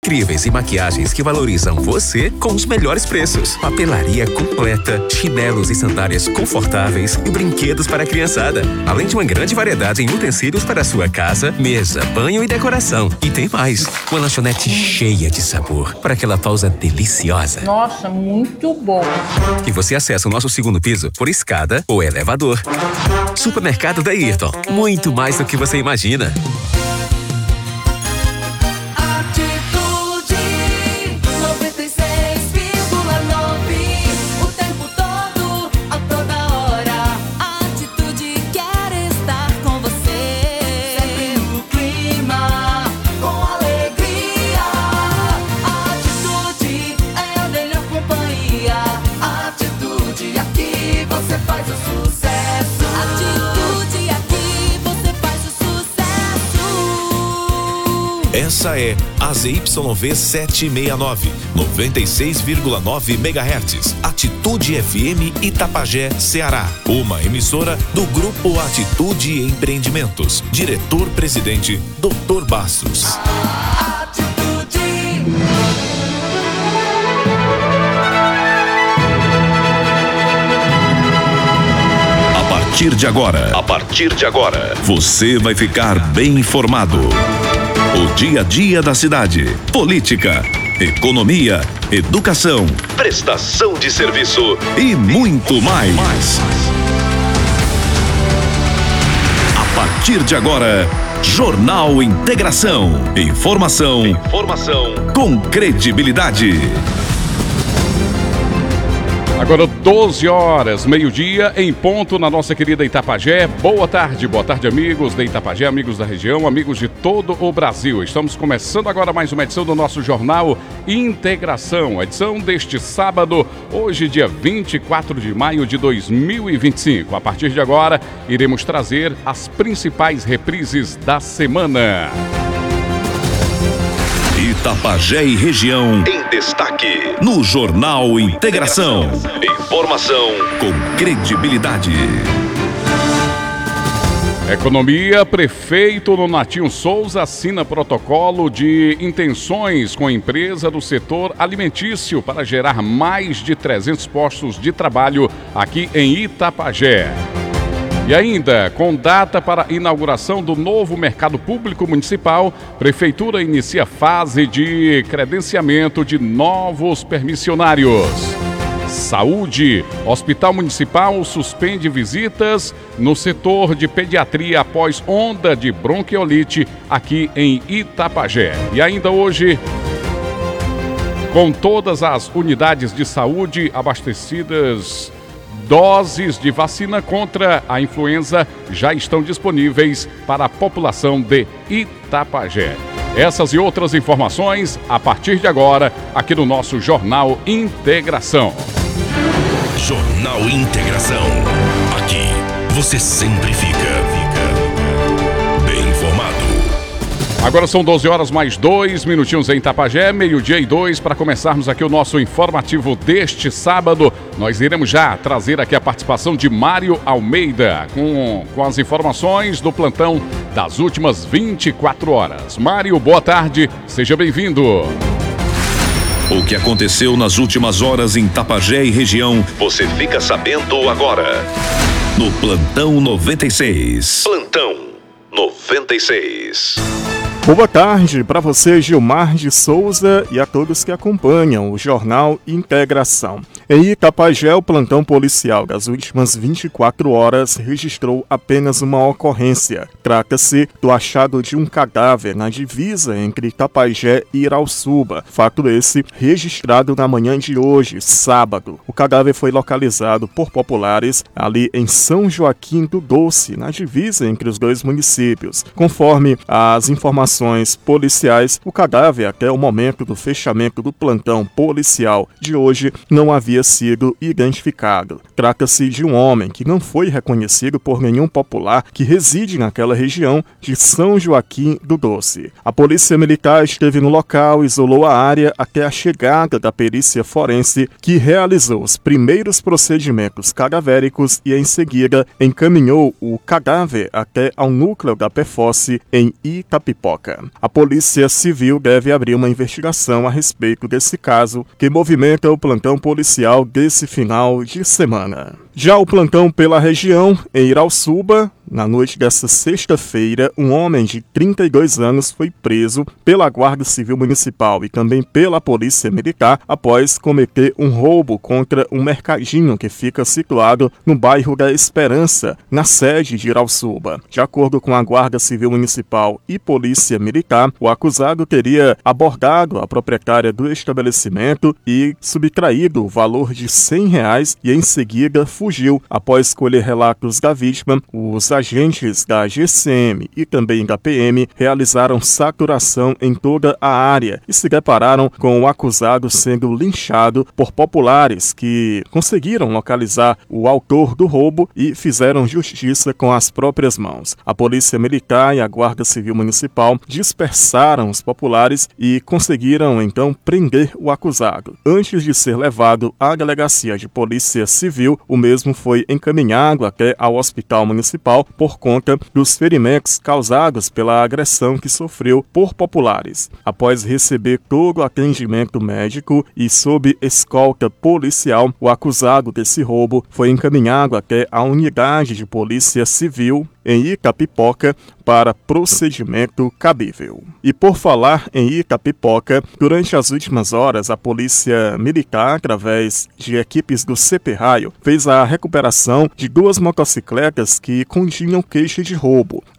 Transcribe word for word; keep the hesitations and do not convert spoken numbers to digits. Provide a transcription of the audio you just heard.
Incríveis e maquiagens que valorizam você com os melhores preços. Papelaria completa, chinelos e sandálias confortáveis e brinquedos para a criançada. Além de uma grande variedade em utensílios para a sua casa, mesa, banho e decoração. E tem mais, uma lanchonete cheia de sabor para aquela pausa deliciosa. Nossa, muito bom. E você acessa o nosso segundo piso por escada ou elevador. Supermercado da Ayrton, muito mais do que você imagina. Essa é a Z Y V setecentos e sessenta e nove, noventa e seis vírgula nove megahertz. Atitude F M Itapajé, Ceará. Uma emissora do Grupo Atitude Empreendimentos. Diretor-presidente, doutor Bastos. Atitude. A partir de agora, a partir de agora, você vai ficar bem informado. O dia a dia da cidade, política, economia, educação, prestação de serviço e muito mais. A partir de agora, Jornal Integração. Informação, Informação com credibilidade. Agora doze horas, meio-dia, em ponto na nossa querida Itapajé. Boa tarde, boa tarde, amigos da Itapajé, amigos da região, amigos de todo o Brasil. Estamos começando agora mais uma edição do nosso Jornal Integração, a edição deste sábado, hoje dia vinte e quatro de maio de dois mil e vinte e cinco. A partir de agora, iremos trazer as principais reprises da semana. Itapajé e região em destaque no Jornal Integração. Informação com credibilidade. Economia, prefeito Nonatinho Souza assina protocolo de intenções com a empresa do setor alimentício para gerar mais de trezentos postos de trabalho aqui em Itapajé. E ainda, com data para a inauguração do novo mercado público municipal, Prefeitura inicia fase de credenciamento de novos permissionários. Saúde, Hospital Municipal suspende visitas no setor de pediatria após onda de bronquiolite aqui em Itapajé. E ainda hoje, com todas as unidades de saúde abastecidas, doses de vacina contra a influenza já estão disponíveis para a população de Itapajé. Essas e outras informações a partir de agora aqui no nosso Jornal Integração. Jornal Integração. Aqui você sempre fica, fica bem informado. Agora são doze horas mais dois minutinhos em Itapajé, meio-dia e dois, para começarmos aqui o nosso informativo deste sábado. Nós iremos já trazer aqui a participação de Mário Almeida com, com as informações do plantão das últimas vinte e quatro horas. Mário, boa tarde, seja bem-vindo. O que aconteceu nas últimas horas em Itapajé e região, você fica sabendo agora. No Plantão noventa e seis. Plantão noventa e seis. Boa tarde para você, Gilmar de Souza, e a todos que acompanham o Jornal Integração. Em Itapajé, o plantão policial das últimas vinte e quatro horas registrou apenas uma ocorrência. Trata-se do achado de um cadáver na divisa entre Itapajé e Irauçuba. Fato esse registrado na manhã de hoje, sábado. O cadáver foi localizado por populares ali em São Joaquim do Doce, na divisa entre os dois municípios. Conforme as informações policiais, o cadáver até o momento do fechamento do plantão policial de hoje não havia sido identificado. Trata-se de um homem que não foi reconhecido por nenhum popular que reside naquela região de São Joaquim do Doce. A polícia militar esteve no local, isolou a área até a chegada da perícia forense, que realizou os primeiros procedimentos cadavéricos e em seguida encaminhou o cadáver até ao núcleo da P F O S em Itapipoca. Itapipoca. A Polícia Civil deve abrir uma investigação a respeito desse caso que movimenta o plantão policial desse final de semana. Já o plantão pela região, em Irauçuba, na noite desta sexta-feira, um homem de trinta e dois anos foi preso pela Guarda Civil Municipal e também pela Polícia Militar após cometer um roubo contra um mercadinho que fica situado no bairro da Esperança, na sede de Irauçuba. De acordo com a Guarda Civil Municipal e Polícia Militar, o acusado teria abordado a proprietária do estabelecimento e subtraído o valor de cem reais e em seguida fugiu. Após colher relatos da vítima, os agentes da G C M e também da P M realizaram saturação em toda a área e se depararam com o acusado sendo linchado por populares que conseguiram localizar o autor do roubo e fizeram justiça com as próprias mãos. A Polícia Militar e a Guarda Civil Municipal dispersaram os populares e conseguiram então prender o acusado. Antes de ser levado à delegacia de Polícia Civil, o mesmo foi encaminhado até ao Hospital Municipal por conta dos ferimentos causados pela agressão que sofreu por populares. Após receber todo o atendimento médico e sob escolta policial, o acusado desse roubo foi encaminhado até a unidade de Polícia Civil em Itapipoca para procedimento cabível. E por falar em Itapipoca, durante as últimas horas, a Polícia Militar, através de equipes do C P Raio, fez a recuperação de duas motocicletas que continham queixa de roubo.